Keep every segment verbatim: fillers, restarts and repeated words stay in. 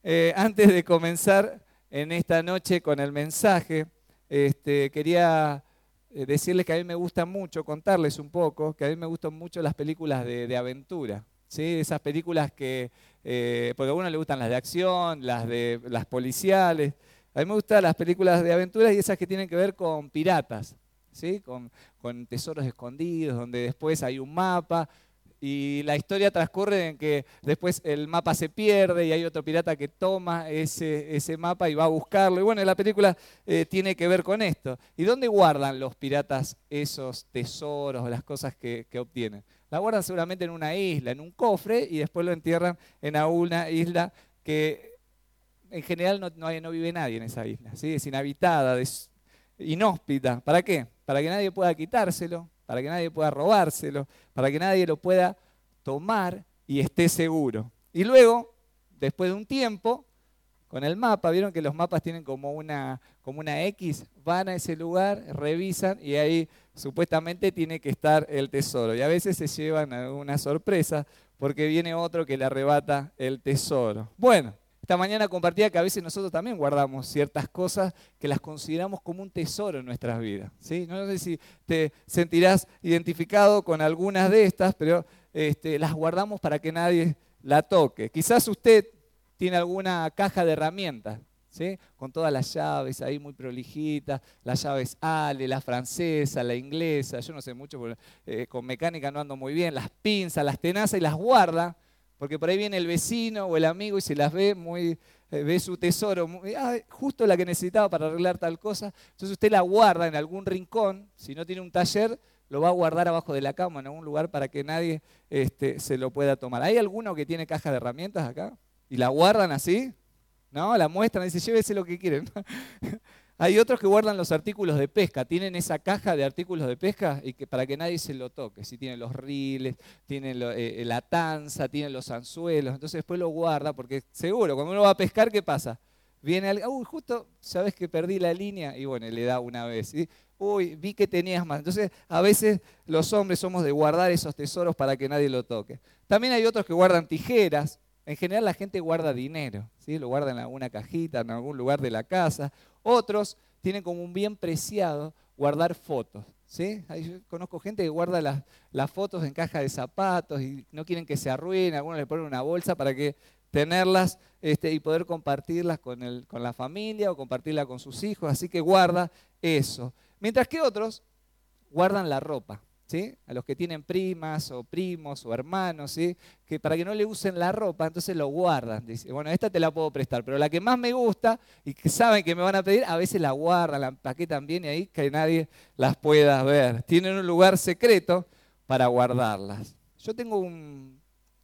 Eh, antes de comenzar en esta noche con el mensaje, este, quería eh, decirles que a mí me gusta mucho, contarles un poco, que a mí me gustan mucho las películas de, de aventura, ¿sí? Esas películas que, eh, porque a uno le gustan las de acción, las de las policiales. A mí me gustan las películas de aventuras y esas que tienen que ver con piratas, ¿sí? Con, con tesoros escondidos, donde después hay un mapa. Y la historia transcurre en que después el mapa se pierde y hay otro pirata que toma ese, ese mapa y va a buscarlo. Y bueno, la película eh, tiene que ver con esto. ¿Y dónde guardan los piratas esos tesoros, las cosas que, que obtienen? La guardan seguramente en una isla, en un cofre, y después lo entierran en una isla que en general no, no, hay, no vive nadie en esa isla, ¿sí? Es inhabitada, es inhóspita. ¿Para qué? Para que nadie pueda quitárselo, para que nadie pueda robárselo, para que nadie lo pueda tomar y esté seguro. Y luego, después de un tiempo, con el mapa, vieron que los mapas tienen como una, como una X, van a ese lugar, revisan y ahí supuestamente tiene que estar el tesoro. Y a veces se llevan alguna sorpresa porque viene otro que le arrebata el tesoro. Bueno. Esta mañana compartía que a veces nosotros también guardamos ciertas cosas que las consideramos como un tesoro en nuestras vidas, ¿sí? No sé si te sentirás identificado con algunas de estas, pero este, las guardamos para que nadie la toque. Quizás usted tiene alguna caja de herramientas, ¿sí? Con todas las llaves ahí muy prolijitas, las llaves Ale, la francesa, la inglesa, yo no sé mucho, porque eh, con mecánica no ando muy bien, las pinzas, las tenazas y las guarda. Porque por ahí viene el vecino o el amigo y se las ve, muy, eh, ve su tesoro, muy, ah, justo la que necesitaba para arreglar tal cosa. Entonces usted la guarda en algún rincón, si no tiene un taller, lo va a guardar abajo de la cama, en algún lugar para que nadie este, se lo pueda tomar. ¿Hay alguno que tiene caja de herramientas acá? ¿Y la guardan así? ¿No? La muestran y dice, llévese lo que quieren. Hay otros que guardan los artículos de pesca, tienen esa caja de artículos de pesca y que, para que nadie se lo toque. Si tienen los riles, tienen lo, eh, la tanza, tienen los anzuelos, entonces después lo guarda porque seguro, cuando uno va a pescar, ¿qué pasa? Viene alguien, uy, justo sabes que perdí la línea y bueno, le da una vez. ¿Sí? Uy, vi que tenías más. Entonces, a veces los hombres somos de guardar esos tesoros para que nadie lo toque. También hay otros que guardan tijeras. En general la gente guarda dinero, ¿sí? Lo guarda en alguna cajita, en algún lugar de la casa. Otros tienen como un bien preciado guardar fotos, ¿sí? Yo conozco gente que guarda las, las fotos en caja de zapatos y no quieren que se arruinen, algunos le ponen una bolsa para que tenerlas este, y poder compartirlas con, el, con la familia o compartirlas con sus hijos, así que guarda eso. Mientras que otros guardan la ropa. ¿Sí? A los que tienen primas o primos o hermanos, ¿sí? Que para que no le usen la ropa, entonces lo guardan. Dice, bueno, esta te la puedo prestar, pero la que más me gusta y que saben que me van a pedir, a veces la guardan, la empaquetan bien y ahí que nadie las pueda ver. Tienen un lugar secreto para guardarlas. Yo tengo un,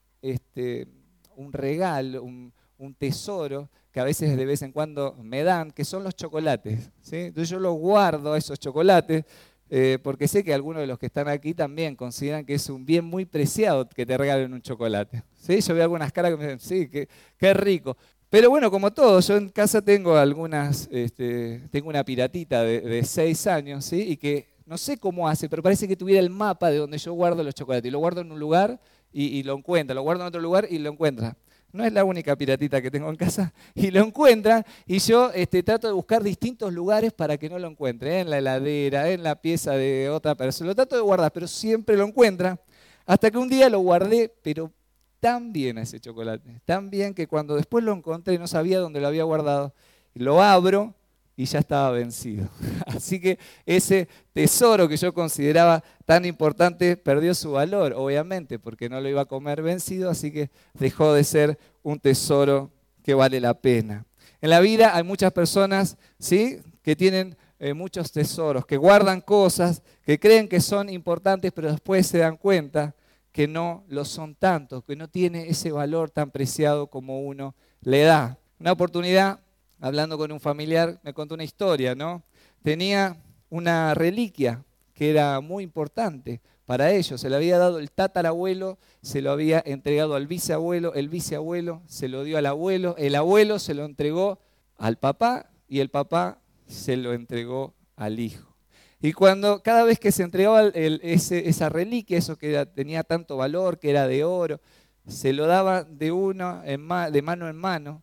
este, un regalo, un, un tesoro que a veces de vez en cuando me dan, que son los chocolates, ¿sí? Entonces yo los guardo, esos chocolates, Eh, porque sé que algunos de los que están aquí también consideran que es un bien muy preciado que te regalen un chocolate. ¿Sí? Yo veo algunas caras que me dicen, sí, qué, qué rico. Pero bueno, como todo, yo en casa tengo algunas, este, tengo una piratita de, de seis años, ¿sí? Y que no sé cómo hace, pero parece que tuviera el mapa de donde yo guardo los chocolates. Y lo guardo en un lugar y, y lo encuentra, lo guardo en otro lugar y lo encuentra. No es la única piratita que tengo en casa, y lo encuentra, y yo este, trato de buscar distintos lugares para que no lo encuentre, ¿eh? En la heladera, en la pieza de otra persona, lo trato de guardar, pero siempre lo encuentra, hasta que un día lo guardé, pero tan bien ese chocolate, tan bien que cuando después lo encontré no sabía dónde lo había guardado, lo abro y ya estaba vencido. Así que ese tesoro que yo consideraba tan importante perdió su valor, obviamente, porque no lo iba a comer vencido, así que dejó de ser un tesoro que vale la pena. En la vida hay muchas personas, ¿sí?, que tienen eh, muchos tesoros, que guardan cosas, que creen que son importantes, pero después se dan cuenta que no lo son tanto, que no tiene ese valor tan preciado como uno le da. Una oportunidad, hablando con un familiar, me contó una historia, ¿no? Tenía una reliquia que era muy importante para ellos. Se le había dado el tatarabuelo, se lo había entregado al bisabuelo, el bisabuelo se lo dio al abuelo, el abuelo se lo entregó al papá y el papá se lo entregó al hijo. Y cuando cada vez que se entregaba el, ese, esa reliquia, eso que era, tenía tanto valor, que era de oro, se lo daba de, uno en ma, de mano en mano,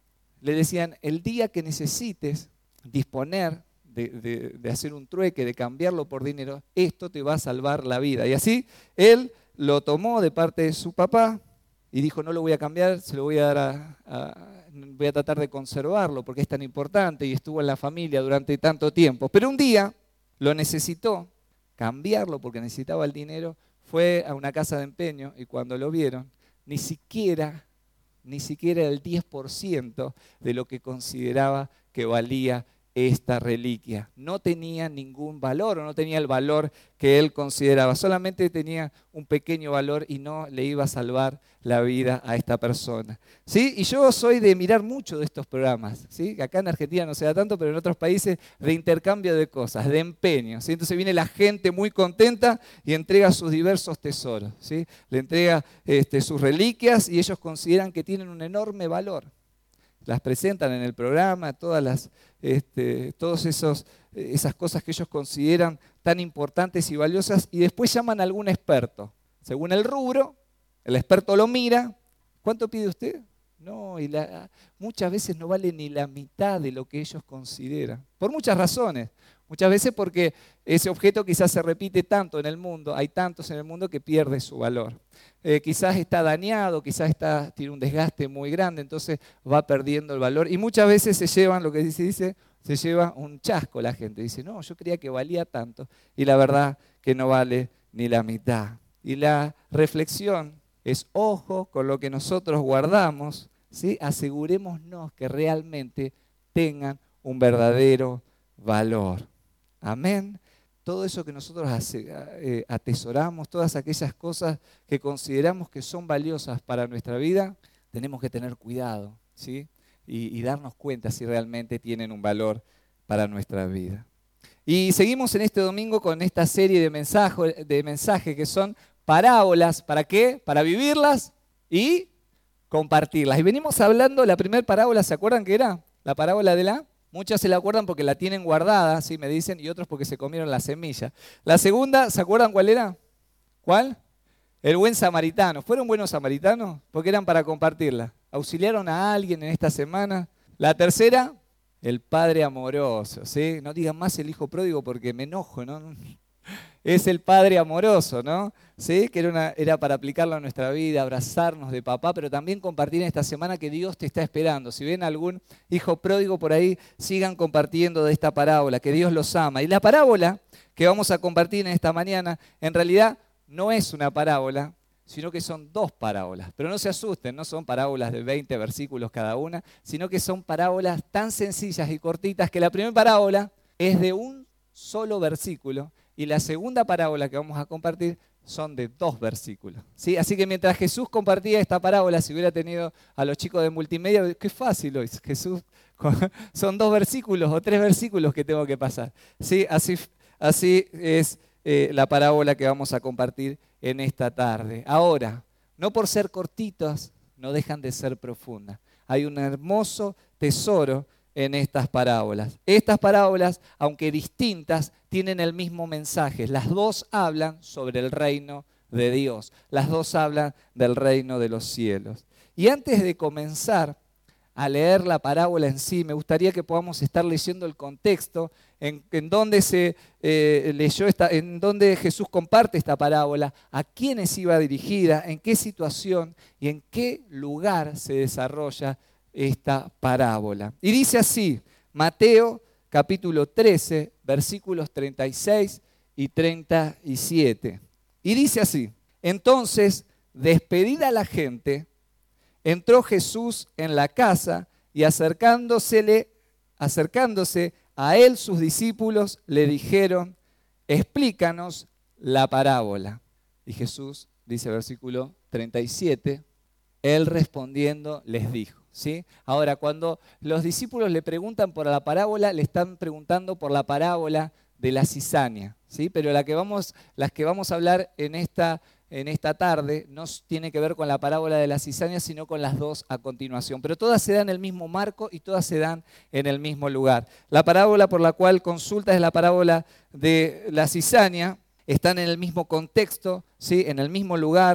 le decían, el día que necesites disponer de, de, de hacer un trueque, de cambiarlo por dinero, esto te va a salvar la vida. Y así él lo tomó de parte de su papá y dijo, no lo voy a cambiar, se lo voy a dar a, a voy a tratar de conservarlo porque es tan importante y estuvo en la familia durante tanto tiempo. Pero un día lo necesitó cambiarlo porque necesitaba el dinero, fue a una casa de empeño y cuando lo vieron, ni siquiera, ni siquiera el diez por ciento de lo que consideraba que valía esta reliquia. No tenía ningún valor o no tenía el valor que él consideraba. Solamente tenía un pequeño valor y no le iba a salvar la vida a esta persona. ¿Sí? Y yo soy de mirar mucho de estos programas. ¿Sí? Acá en Argentina no se da tanto, pero en otros países de intercambio de cosas, de empeño. ¿Sí? Entonces viene la gente muy contenta y entrega sus diversos tesoros. ¿Sí? Le entrega este, sus reliquias y ellos consideran que tienen un enorme valor. Las presentan en el programa, todas las, este, todas esos, esas cosas que ellos consideran tan importantes y valiosas, y después llaman a algún experto. Según el rubro, el experto lo mira. ¿Cuánto pide usted? No, y la, muchas veces no vale ni la mitad de lo que ellos consideran. Por muchas razones. Muchas veces porque ese objeto quizás se repite tanto en el mundo, hay tantos en el mundo que pierde su valor. Eh, quizás está dañado, quizás está, tiene un desgaste muy grande, entonces va perdiendo el valor. Y muchas veces se llevan, lo que se dice, se lleva un chasco la gente. Dice, no, yo creía que valía tanto y la verdad que no vale ni la mitad. Y la reflexión es, ojo con lo que nosotros guardamos, ¿sí? Asegurémonos que realmente tengan un verdadero valor. Amén. Todo eso que nosotros atesoramos, todas aquellas cosas que consideramos que son valiosas para nuestra vida, tenemos que tener cuidado, ¿sí? Y, y darnos cuenta si realmente tienen un valor para nuestra vida. Y seguimos en este domingo con esta serie de mensajes, de mensajes que son parábolas. ¿Para qué? Para vivirlas y compartirlas. Y venimos hablando, la primera parábola, ¿se acuerdan qué era? La parábola de la... Muchas se la acuerdan porque la tienen guardada, ¿sí? Me dicen, y otros porque se comieron la semilla. La segunda, ¿se acuerdan cuál era? ¿Cuál? El buen samaritano. ¿Fueron buenos samaritanos? Porque eran para compartirla. ¿Auxiliaron a alguien en esta semana? La tercera, el padre amoroso, ¿sí? No digan más el hijo pródigo porque me enojo, ¿no? Es el padre amoroso, ¿no? ¿Sí? Que era, una, era para aplicarlo a nuestra vida, abrazarnos de papá, pero también compartir en esta semana que Dios te está esperando. Si ven algún hijo pródigo por ahí, sigan compartiendo de esta parábola, que Dios los ama. Y la parábola que vamos a compartir en esta mañana, en realidad no es una parábola, sino que son dos parábolas. Pero no se asusten, no son parábolas de veinte versículos cada una, sino que son parábolas tan sencillas y cortitas que la primera parábola es de un solo versículo, y la segunda parábola que vamos a compartir son de dos versículos, ¿sí? Así que mientras Jesús compartía esta parábola, si hubiera tenido a los chicos de multimedia, qué fácil hoy, Jesús, son dos versículos o tres versículos que tengo que pasar, ¿sí? Así, así es eh, la parábola que vamos a compartir en esta tarde. Ahora, no por ser cortitas, no dejan de ser profundas. Hay un hermoso tesoro en estas parábolas. Estas parábolas, aunque distintas, tienen el mismo mensaje. Las dos hablan sobre el reino de Dios. Las dos hablan del reino de los cielos. Y antes de comenzar a leer la parábola en sí, me gustaría que podamos estar leyendo el contexto en, en donde se eh, leyó esta, en donde Jesús comparte esta parábola, a quiénes iba dirigida, en qué situación y en qué lugar se desarrolla esta parábola. Y dice así, Mateo capítulo trece, versículos treinta y seis y treinta y siete. Y dice así, entonces, despedida la gente, entró Jesús en la casa y acercándosele, acercándose a él sus discípulos le dijeron, explícanos la parábola. Y Jesús, dice versículo treinta y siete, él respondiendo les dijo. ¿Sí? Ahora, cuando los discípulos le preguntan por la parábola, le están preguntando por la parábola de la cizaña, ¿sí? Pero la que vamos, las que vamos a hablar en esta, en esta tarde no tiene que ver con la parábola de la cizaña, sino con las dos a continuación. Pero todas se dan en el mismo marco y todas se dan en el mismo lugar. La parábola por la cual consulta es la parábola de la cizaña, están en el mismo contexto, ¿sí? En el mismo lugar.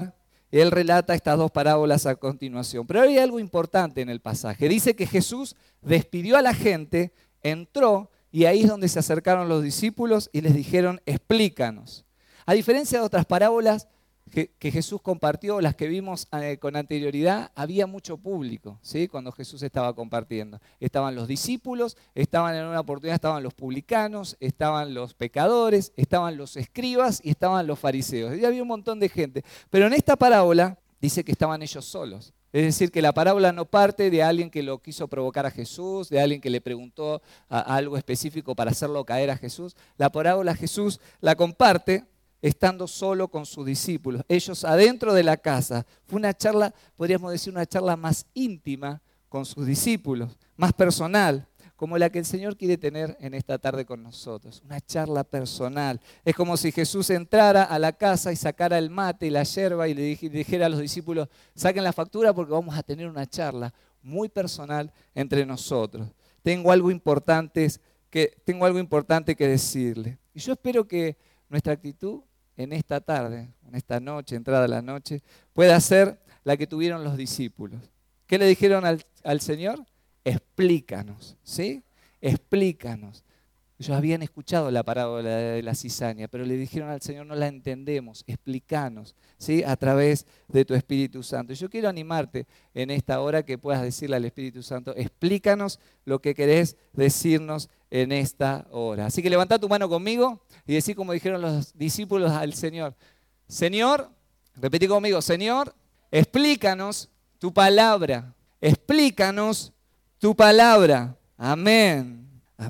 Él relata estas dos parábolas a continuación. Pero hay algo importante en el pasaje. Dice que Jesús despidió a la gente, entró, y ahí es donde se acercaron los discípulos y les dijeron, explícanos. A diferencia de otras parábolas que, que Jesús compartió, las que vimos eh, con anterioridad, había mucho público, ¿sí? Cuando Jesús estaba compartiendo. Estaban los discípulos, estaban en una oportunidad, estaban los publicanos, estaban los pecadores, estaban los escribas y estaban los fariseos. Y había un montón de gente. Pero en esta parábola dice que estaban ellos solos. Es decir, que la parábola no parte de alguien que lo quiso provocar a Jesús, de alguien que le preguntó a, a algo específico para hacerlo caer a Jesús. La parábola Jesús la comparte estando solo con sus discípulos, ellos adentro de la casa. Fue una charla, podríamos decir, una charla más íntima con sus discípulos, más personal, como la que el Señor quiere tener en esta tarde con nosotros. Una charla personal. Es como si Jesús entrara a la casa y sacara el mate y la yerba y le dijera a los discípulos, saquen la factura porque vamos a tener una charla muy personal entre nosotros. Tengo algo importante que, tengo algo importante que decirle. Y yo espero que nuestra actitud en esta tarde, en esta noche, entrada la noche, pueda ser la que tuvieron los discípulos. ¿Qué le dijeron al, al Señor? Explícanos, ¿sí? Explícanos. Ellos habían escuchado la parábola de la cizaña, pero le dijeron al Señor, no la entendemos, explícanos, ¿sí? A través de tu Espíritu Santo. Yo quiero animarte en esta hora que puedas decirle al Espíritu Santo, explícanos lo que querés decirnos en esta hora. Así que levantá tu mano conmigo y decí como dijeron los discípulos al Señor. Señor, repetí conmigo, Señor, explícanos tu palabra, explícanos tu palabra. Amén,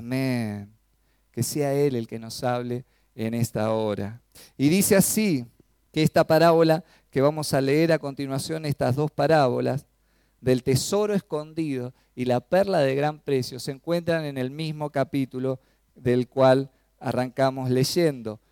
amén. Que sea Él el que nos hable en esta hora. Y dice así, que esta parábola que vamos a leer a continuación, estas dos parábolas, del tesoro escondido y la perla de gran precio, se encuentran en el mismo capítulo del cual arrancamos leyendo.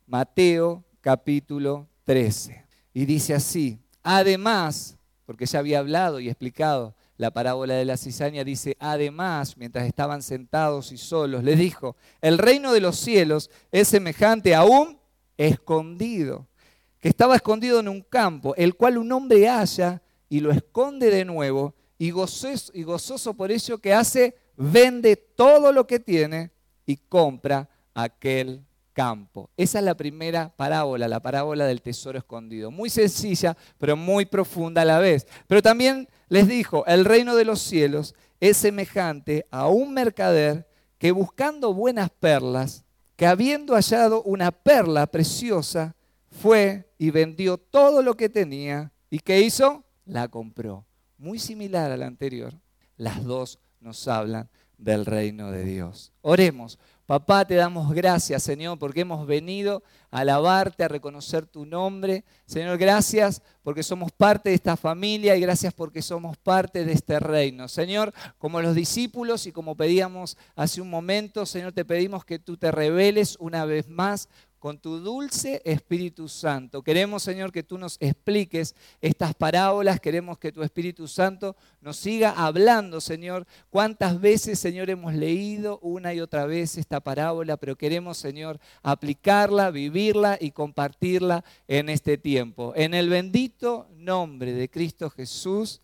Mateo capítulo trece. Y dice así, además, porque ya había hablado y explicado la parábola de la cizaña, dice, además, mientras estaban sentados y solos, les dijo, el reino de los cielos es semejante a un escondido, que estaba escondido en un campo, el cual un hombre halla y lo esconde de nuevo, y gozoso, y gozoso por ello que hace, vende todo lo que tiene y compra aquel campo. Esa es la primera parábola, la parábola del tesoro escondido. Muy sencilla, pero muy profunda a la vez. Pero también les dijo, el reino de los cielos es semejante a un mercader que buscando buenas perlas, que habiendo hallado una perla preciosa, fue y vendió todo lo que tenía. ¿Y qué hizo? La compró. Muy similar a la anterior. Las dos nos hablan del reino de Dios. Oremos. Papá, te damos gracias, Señor, porque hemos venido a alabarte, a reconocer tu nombre. Señor, gracias porque somos parte de esta familia y gracias porque somos parte de este reino. Señor, como los discípulos y como pedíamos hace un momento, Señor, te pedimos que tú te reveles una vez más con tu dulce Espíritu Santo. Queremos, Señor, que tú nos expliques estas parábolas. Queremos que tu Espíritu Santo nos siga hablando, Señor. ¿Cuántas veces, Señor, hemos leído una y otra vez esta parábola? Pero queremos, Señor, aplicarla, vivirla y compartirla en este tiempo. En el bendito nombre de Cristo Jesús.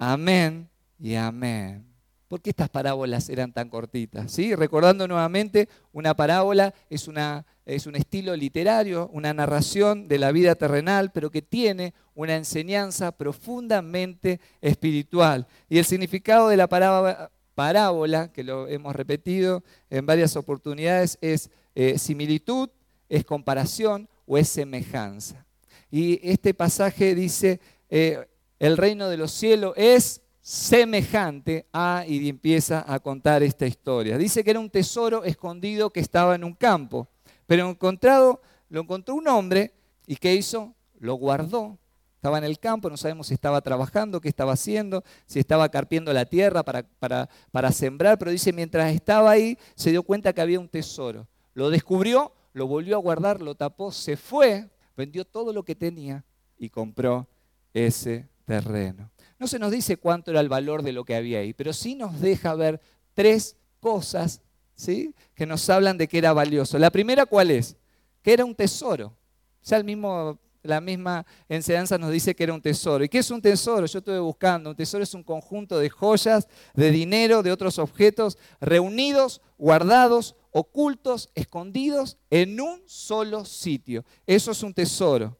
Amén y amén. ¿Por qué estas parábolas eran tan cortitas? ¿Sí? Recordando nuevamente, una parábola es, una, es un estilo literario, una narración de la vida terrenal, pero que tiene una enseñanza profundamente espiritual. Y el significado de la parábola, parábola que lo hemos repetido en varias oportunidades, es eh, similitud, es comparación o es semejanza. Y este pasaje dice, eh, el reino de los cielos es semejante a, y empieza a contar esta historia. Dice que era un tesoro escondido que estaba en un campo, pero encontrado, lo encontró un hombre y ¿qué hizo? Lo guardó. Estaba en el campo, no sabemos si estaba trabajando, qué estaba haciendo, si estaba carpiendo la tierra para, para, para sembrar, pero dice mientras estaba ahí se dio cuenta que había un tesoro. Lo descubrió, lo volvió a guardar, lo tapó, se fue, vendió todo lo que tenía y compró ese terreno. No se nos dice cuánto era el valor de lo que había ahí, pero sí nos deja ver tres cosas, ¿sí?, que nos hablan de que era valioso. La primera, ¿cuál es? Que era un tesoro. Ya el mismo la misma enseñanza nos dice que era un tesoro. ¿Y qué es un tesoro? Yo estuve buscando. Un tesoro es un conjunto de joyas, de dinero, de otros objetos, reunidos, guardados, ocultos, escondidos en un solo sitio. Eso es un tesoro.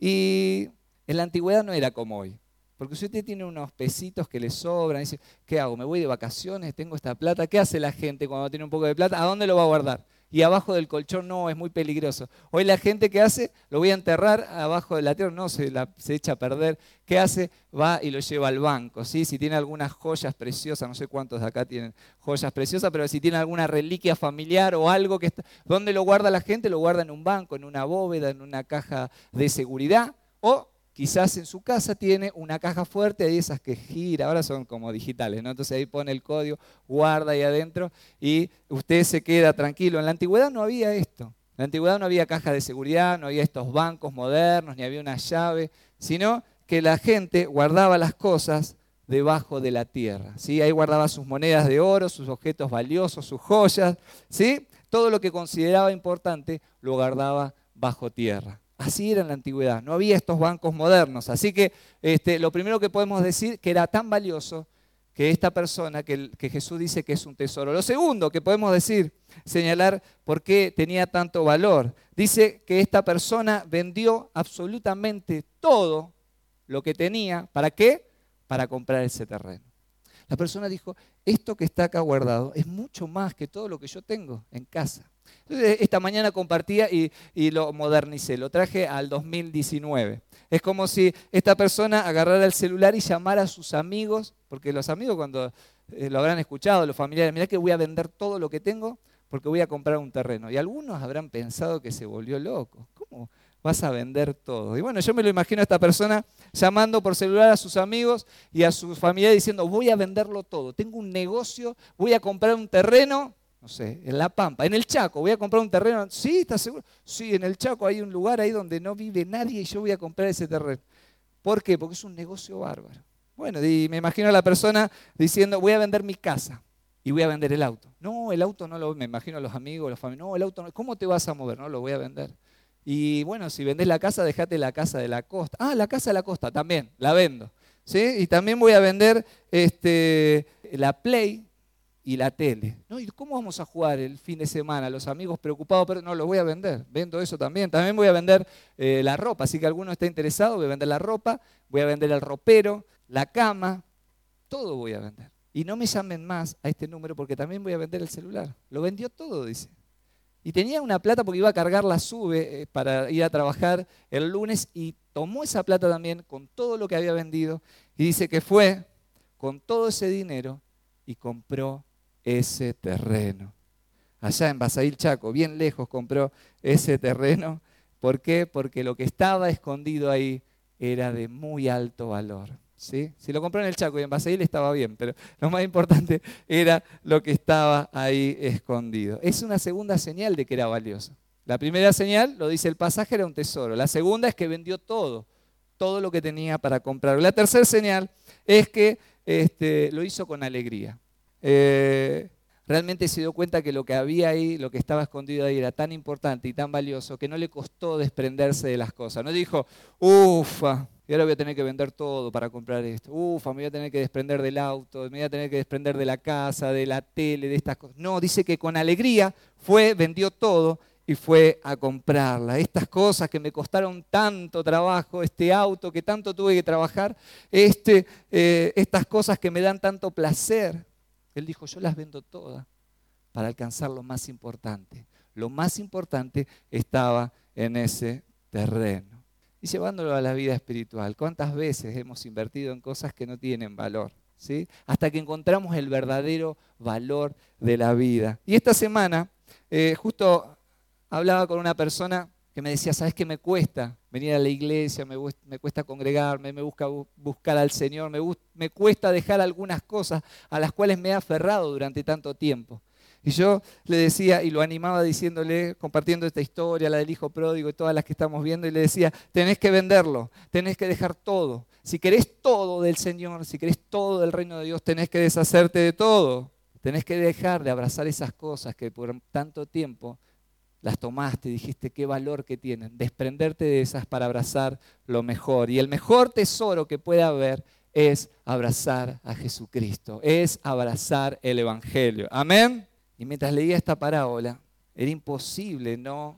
Y en la antigüedad no era como hoy. Porque si usted tiene unos pesitos que le sobran, dice, ¿qué hago? ¿Me voy de vacaciones? ¿Tengo esta plata? ¿Qué hace la gente cuando tiene un poco de plata? ¿A dónde lo va a guardar? Y abajo del colchón no, es muy peligroso. Hoy la gente, ¿qué hace? Lo voy a enterrar abajo de la tierra, no, se, la, se echa a perder. ¿Qué hace? Va y lo lleva al banco, ¿sí? Si tiene algunas joyas preciosas, no sé cuántos de acá tienen joyas preciosas, pero si tiene alguna reliquia familiar o algo, que está, ¿dónde lo guarda la gente? Lo guarda en un banco, en una bóveda, en una caja de seguridad, o quizás en su casa tiene una caja fuerte de esas que gira, ahora son como digitales, ¿no? Entonces ahí pone el código, guarda ahí adentro y usted se queda tranquilo. En la antigüedad no había esto. En la antigüedad no había caja de seguridad, no había estos bancos modernos, ni había una llave, sino que la gente guardaba las cosas debajo de la tierra, ¿sí? Ahí guardaba sus monedas de oro, sus objetos valiosos, sus joyas, ¿sí? Todo lo que consideraba importante lo guardaba bajo tierra. Así era en la antigüedad, no había estos bancos modernos. Así que este, lo primero que podemos decir que era tan valioso que esta persona, que, que Jesús dice que es un tesoro. Lo segundo que podemos decir, señalar por qué tenía tanto valor, dice que esta persona vendió absolutamente todo lo que tenía. ¿Para qué? Para comprar ese terreno. La persona dijo, esto que está acá guardado es mucho más que todo lo que yo tengo en casa. Entonces, esta mañana compartía y, y lo modernicé, lo traje al dos mil diecinueve. Es como si esta persona agarrara el celular y llamara a sus amigos, porque los amigos cuando eh, lo habrán escuchado, los familiares, mirá que voy a vender todo lo que tengo porque voy a comprar un terreno. Y algunos habrán pensado que se volvió loco. ¿Cómo vas a vender todo? Y bueno, yo me lo imagino a esta persona llamando por celular a sus amigos y a sus familiares diciendo, voy a venderlo todo, tengo un negocio, voy a comprar un terreno, no sé, en La Pampa, en el Chaco, voy a comprar un terreno. ¿Sí? ¿Estás seguro? Sí, en el Chaco hay un lugar ahí donde no vive nadie y yo voy a comprar ese terreno. ¿Por qué? Porque es un negocio bárbaro. Bueno, y me imagino a la persona diciendo, voy a vender mi casa y voy a vender el auto. No, el auto no lo, me imagino a los amigos, los familiares, no, el auto no, ¿cómo te vas a mover? No, lo voy a vender. Y bueno, si vendés la casa, dejate la casa de la costa. Ah, la casa de la costa, también, la vendo. ¿Sí? Y también voy a vender este, la Play y la tele. ¿No? ¿Y cómo vamos a jugar el fin de semana? Los amigos preocupados, pero no, los voy a vender. Vendo eso también. También voy a vender eh, la ropa. Así que alguno está interesado, voy a vender la ropa, voy a vender el ropero, la cama, todo voy a vender. Y no me llamen más a este número porque también voy a vender el celular. Lo vendió todo, dice. Y tenía una plata porque iba a cargar la sube eh, para ir a trabajar el lunes y tomó esa plata también con todo lo que había vendido y dice que fue con todo ese dinero y compró ese terreno. Allá en Basail Chaco, bien lejos, compró ese terreno. ¿Por qué? Porque lo que estaba escondido ahí era de muy alto valor. ¿Sí? Si lo compró en el Chaco y en Basail estaba bien, pero lo más importante era lo que estaba ahí escondido. Es una segunda señal de que era valioso. La primera señal, lo dice el pasaje, era un tesoro. La segunda es que vendió todo, todo lo que tenía para comprar. La tercera señal es que este, lo hizo con alegría. Eh, realmente se dio cuenta que lo que había ahí, lo que estaba escondido ahí era tan importante y tan valioso que no le costó desprenderse de las cosas. No dijo, ufa, y ahora voy a tener que vender todo para comprar esto. Ufa, me voy a tener que desprender del auto, me voy a tener que desprender de la casa, de la tele, de estas cosas. No, dice que con alegría fue, vendió todo y fue a comprarla. Estas cosas que me costaron tanto trabajo, este auto que tanto tuve que trabajar, este, eh, estas cosas que me dan tanto placer. Él dijo, yo las vendo todas para alcanzar lo más importante. Lo más importante estaba en ese terreno. Y llevándolo a la vida espiritual, ¿cuántas veces hemos invertido en cosas que no tienen valor? ¿Sí? Hasta que encontramos el verdadero valor de la vida. Y esta semana, eh, justo hablaba con una persona que me decía, ¿sabes qué me cuesta venir a la iglesia? Me, me cuesta congregarme, me busca buscar al Señor, me, me cuesta dejar algunas cosas a las cuales me he aferrado durante tanto tiempo. Y yo le decía, y lo animaba diciéndole, compartiendo esta historia, la del hijo pródigo y todas las que estamos viendo, y le decía, tenés que venderlo, tenés que dejar todo. Si querés todo del Señor, si querés todo del reino de Dios, tenés que deshacerte de todo. Tenés que dejar de abrazar esas cosas que por tanto tiempo las tomaste y dijiste qué valor que tienen. Desprenderte de esas para abrazar lo mejor. Y el mejor tesoro que puede haber es abrazar a Jesucristo, es abrazar el Evangelio. Amén. Y mientras leía esta parábola, era imposible no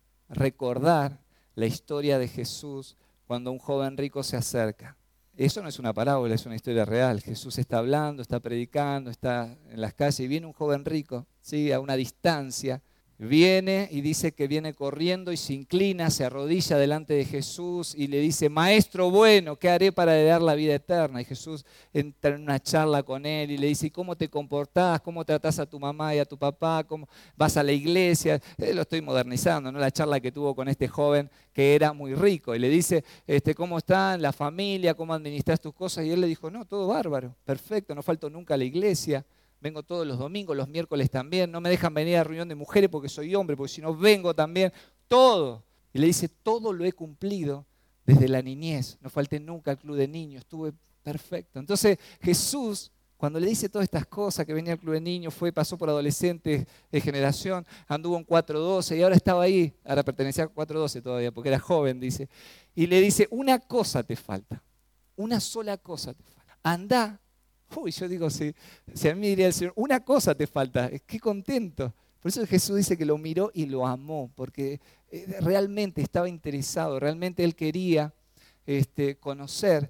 recordar la historia de Jesús cuando un joven rico se acerca. Eso no es una parábola, es una historia real. Jesús está hablando, está predicando, está en las calles y viene un joven rico, ¿sí? A una distancia. Viene y dice que viene corriendo y se inclina, se arrodilla delante de Jesús y le dice, Maestro bueno, ¿qué haré para heredar la vida eterna? Y Jesús entra en una charla con él y le dice, ¿cómo te comportás? ¿Cómo tratás a tu mamá y a tu papá? ¿Cómo vas a la iglesia? Eh, lo estoy modernizando, ¿no? La charla que tuvo con este joven que era muy rico. Y le dice, este, ¿cómo está la familia? ¿Cómo administras tus cosas? Y él le dijo, no, todo bárbaro, perfecto, no falto nunca a la iglesia. Vengo todos los domingos, los miércoles también. No me dejan venir a la reunión de mujeres porque soy hombre, porque si no vengo también. Todo. Y le dice, todo lo he cumplido desde la niñez. No falté nunca al club de niños. Estuve perfecto. Entonces Jesús, cuando le dice todas estas cosas, que venía al club de niños, fue, pasó por adolescentes de generación, anduvo en cuatro doce y ahora estaba ahí. Ahora pertenecía a cuatro doce todavía porque era joven, dice. Y le dice, una cosa te falta. Una sola cosa te falta. Andá. Uy, yo digo, si, si a mí diría el Señor, una cosa te falta, qué contento. Por eso Jesús dice que lo miró y lo amó, porque realmente estaba interesado, realmente él quería este, conocer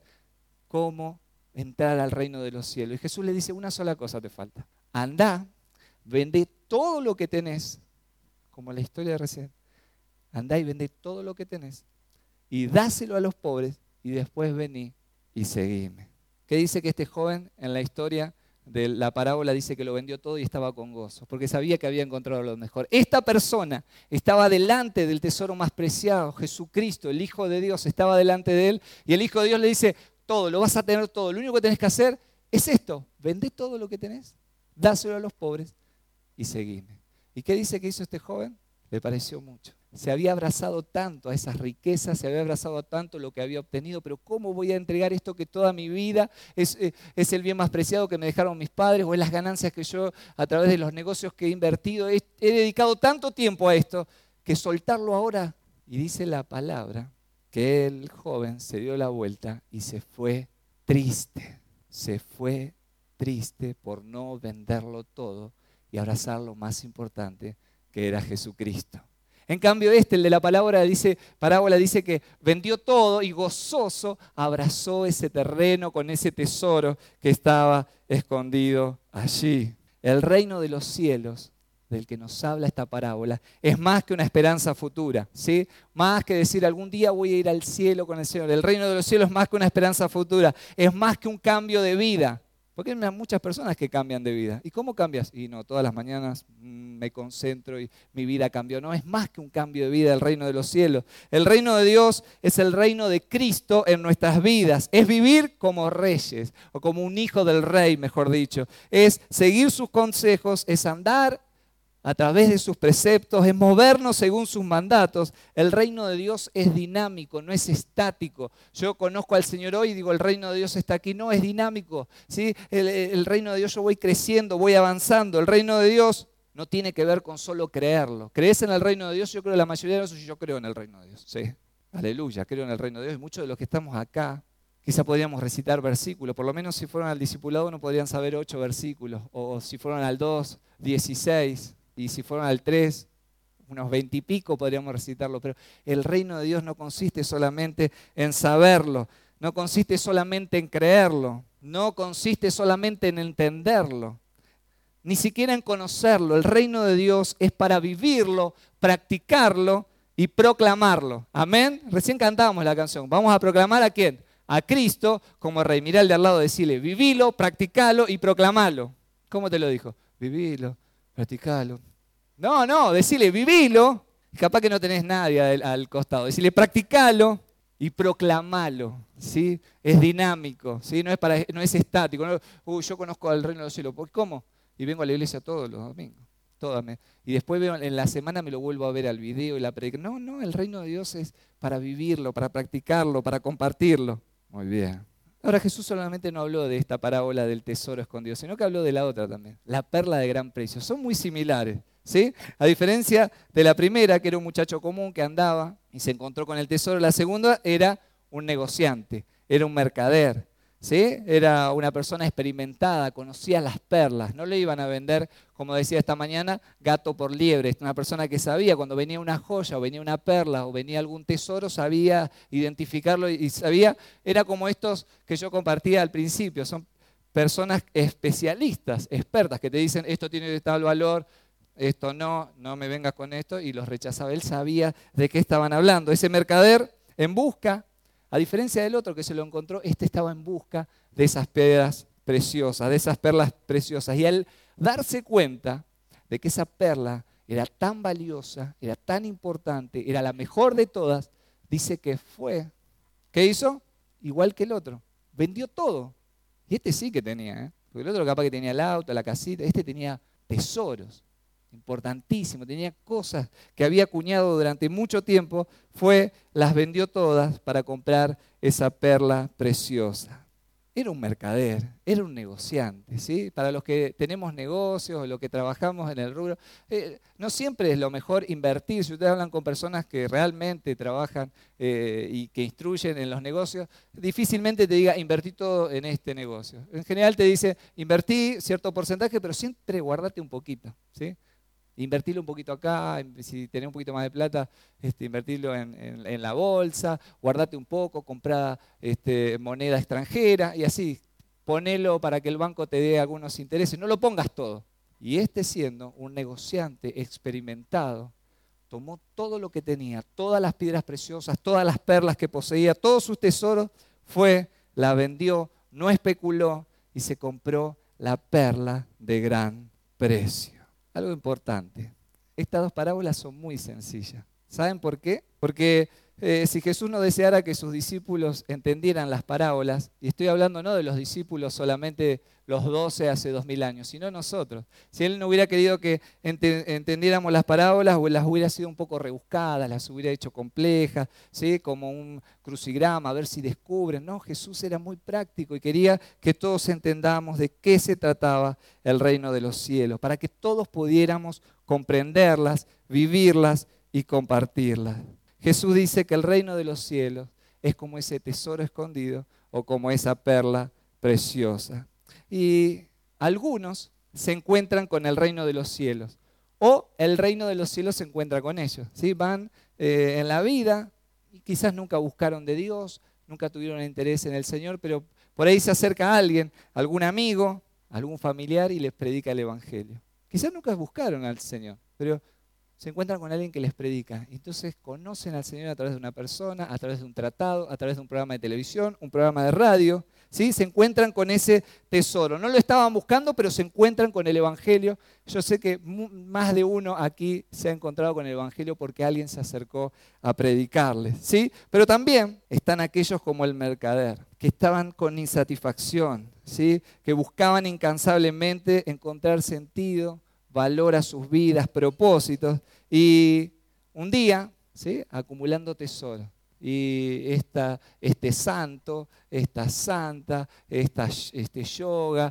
cómo entrar al reino de los cielos. Y Jesús le dice, una sola cosa te falta. Andá, vendé todo lo que tenés, como la historia de recién. Andá y vendé todo lo que tenés y dáselo a los pobres y después vení y seguime. ¿Qué dice que este joven en la historia de la parábola dice que lo vendió todo y estaba con gozo? Porque sabía que había encontrado lo mejor. Esta persona estaba delante del tesoro más preciado, Jesucristo, el Hijo de Dios, estaba delante de él y el Hijo de Dios le dice, todo, lo vas a tener todo, lo único que tenés que hacer es esto, vendé todo lo que tenés, dáselo a los pobres y seguime. ¿Y qué dice que hizo este joven? Le pareció mucho. Se había abrazado tanto a esas riquezas, se había abrazado a tanto lo que había obtenido, pero ¿cómo voy a entregar esto que toda mi vida es, eh, es el bien más preciado que me dejaron mis padres o es las ganancias que yo a través de los negocios que he invertido? He, he dedicado tanto tiempo a esto que soltarlo ahora. Y dice la palabra que el joven se dio la vuelta y se fue triste. Se fue triste por no venderlo todo y abrazar lo más importante que era Jesucristo. En cambio este, el de la palabra dice, parábola dice que vendió todo y gozoso abrazó ese terreno con ese tesoro que estaba escondido allí. El reino de los cielos, del que nos habla esta parábola, es más que una esperanza futura, ¿sí? Más que decir algún día voy a ir al cielo con el Señor. El reino de los cielos es más que una esperanza futura, es más que un cambio de vida. Porque hay muchas personas que cambian de vida. ¿Y cómo cambias? Y no, todas las mañanas mmm, me concentro y mi vida cambió. No, es más que un cambio de vida el reino de los cielos. El reino de Dios es el reino de Cristo en nuestras vidas. Es vivir como reyes o como un hijo del rey, mejor dicho. Es seguir sus consejos, es andar a través de sus preceptos, es movernos según sus mandatos. El reino de Dios es dinámico, no es estático. Yo conozco al Señor hoy y digo, el reino de Dios está aquí. No, es dinámico, ¿sí? El, el reino de Dios yo voy creciendo, voy avanzando. El reino de Dios no tiene que ver con solo creerlo. ¿Crees en el reino de Dios? Yo creo que la mayoría de nosotros, yo creo en el reino de Dios. Sí, aleluya, creo en el reino de Dios. Y muchos de los que estamos acá, quizá podríamos recitar versículos. Por lo menos si fueron al discipulado no podrían saber ocho versículos. O si fueron al dos, dieciséis. Y si fueron al tres, unos veinte y pico podríamos recitarlo. Pero el reino de Dios no consiste solamente en saberlo, no consiste solamente en creerlo, no consiste solamente en entenderlo, ni siquiera en conocerlo. El reino de Dios es para vivirlo, practicarlo y proclamarlo. Amén. Recién cantábamos la canción. Vamos a proclamar ¿a quién? A Cristo como Rey. Mirá al de al lado, decirle, vivilo, practicalo y proclamalo. ¿Cómo te lo dijo? Vivilo. Practicalo. No, no, decirle vivilo, capaz que no tenés nadie al, al costado. Decirle practicalo y proclamalo, ¿sí? Es dinámico, ¿sí? No es, para, no es estático. No, uh, yo conozco al reino de los cielos. ¿Cómo? Y vengo a la iglesia todos los domingos. Todas me, y después veo, en la semana me lo vuelvo a ver al video y la predica. No, no, el reino de Dios es para vivirlo, para practicarlo, para compartirlo. Muy bien. Ahora Jesús solamente no habló de esta parábola del tesoro escondido, sino que habló de la otra también, la perla de gran precio. Son muy similares, ¿sí? A diferencia de la primera, que era un muchacho común que andaba y se encontró con el tesoro, la segunda era un negociante, era un mercader, ¿sí? Era una persona experimentada, conocía las perlas, no le iban a vender, como decía esta mañana, gato por liebre. Una persona que sabía cuando venía una joya o venía una perla o venía algún tesoro, sabía identificarlo y sabía, era como estos que yo compartía al principio, son personas especialistas, expertas, que te dicen esto tiene tal valor, esto no, no me vengas con esto, y los rechazaba. Él sabía de qué estaban hablando. Ese mercader en busca, a diferencia del otro que se lo encontró, este estaba en busca de esas piedras preciosas, de esas perlas preciosas. Y al darse cuenta de que esa perla era tan valiosa, era tan importante, era la mejor de todas, dice que fue. ¿Qué hizo? Igual que el otro. Vendió todo. Y este sí que tenía, ¿eh? Porque el otro capaz que tenía el auto, la casita, este tenía tesoros. Importantísimo, tenía cosas que había acuñado durante mucho tiempo, fue, las vendió todas para comprar esa perla preciosa. Era un mercader, era un negociante, ¿sí? Para los que tenemos negocios o los que trabajamos en el rubro, eh, no siempre es lo mejor invertir. Si ustedes hablan con personas que realmente trabajan eh, y que instruyen en los negocios, difícilmente te diga invertí todo en este negocio. En general te dice invertí cierto porcentaje, pero siempre guardate un poquito, ¿sí? Invertirlo un poquito acá, si tenés un poquito más de plata, este, invertirlo en, en, en la bolsa, guardate un poco, comprá este, moneda extranjera y así, ponelo para que el banco te dé algunos intereses, no lo pongas todo. Y este, siendo un negociante experimentado, tomó todo lo que tenía, todas las piedras preciosas, todas las perlas que poseía, todos sus tesoros, fue, la vendió, no especuló y se compró la perla de gran precio. Algo importante, estas dos parábolas son muy sencillas. ¿Saben por qué? Porque eh, si Jesús no deseara que sus discípulos entendieran las parábolas, y estoy hablando no de los discípulos solamente los doce hace dos mil años, sino nosotros. Si Él no hubiera querido que ent- entendiéramos las parábolas, o las hubiera sido un poco rebuscadas, las hubiera hecho complejas, ¿sí? Como un crucigrama, a ver si descubren. No, Jesús era muy práctico y quería que todos entendamos de qué se trataba el reino de los cielos, para que todos pudiéramos comprenderlas, vivirlas y compartirlas. Jesús dice que el reino de los cielos es como ese tesoro escondido o como esa perla preciosa. Y algunos se encuentran con el reino de los cielos o el reino de los cielos se encuentra con ellos, ¿sí? Van eh, en la vida y quizás nunca buscaron de Dios, nunca tuvieron interés en el Señor, pero por ahí se acerca alguien, algún amigo, algún familiar y les predica el Evangelio. Quizás nunca buscaron al Señor, pero se encuentran con alguien que les predica. Entonces conocen al Señor a través de una persona, a través de un tratado, a través de un programa de televisión, un programa de radio. ¿Sí? Se encuentran con ese tesoro. No lo estaban buscando, pero se encuentran con el Evangelio. Yo sé que más de uno aquí se ha encontrado con el Evangelio porque alguien se acercó a predicarles, ¿sí? Pero también están aquellos como el mercader, que estaban con insatisfacción, ¿sí? Que buscaban incansablemente encontrar sentido, valor a sus vidas, propósitos, y un día, ¿sí? Acumulando tesoros. Y esta, este santo, esta santa, esta, este yoga,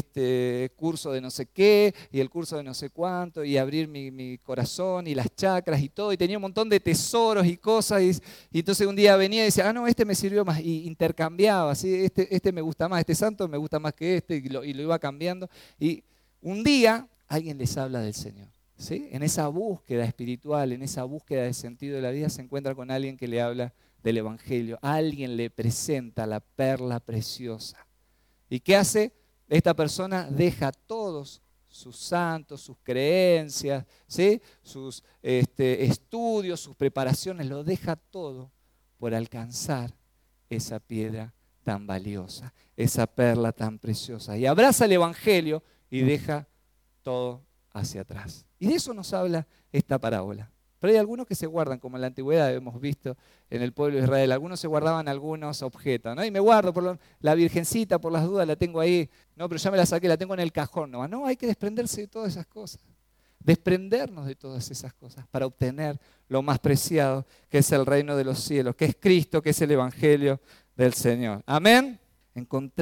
este curso de no sé qué, y el curso de no sé cuánto, y abrir mi, mi corazón, y las chakras y todo, y tenía un montón de tesoros y cosas, y, y entonces un día venía y decía, ah, no, este me sirvió más, y intercambiaba, ¿sí? este, este me gusta más, este santo me gusta más que este, y lo, y lo iba cambiando, y un día alguien les habla del Señor. ¿Sí? En esa búsqueda espiritual, en esa búsqueda de sentido de la vida, se encuentra con alguien que le habla del Evangelio. Alguien le presenta la perla preciosa. ¿Y qué hace? Esta persona deja todos sus santos, sus creencias, ¿sí? Sus este, estudios, sus preparaciones, lo deja todo por alcanzar esa piedra tan valiosa, esa perla tan preciosa. Y abraza el Evangelio y deja todo hacia atrás. Y de eso nos habla esta parábola. Pero hay algunos que se guardan, como en la antigüedad hemos visto en el pueblo de Israel. Algunos se guardaban algunos objetos, ¿no? Y me guardo por lo, la virgencita, por las dudas, la tengo ahí. No, pero ya me la saqué, la tengo en el cajón. No, no, hay que desprenderse de todas esas cosas. Desprendernos de todas esas cosas para obtener lo más preciado, que es el reino de los cielos, que es Cristo, que es el Evangelio del Señor. Amén. Encontrar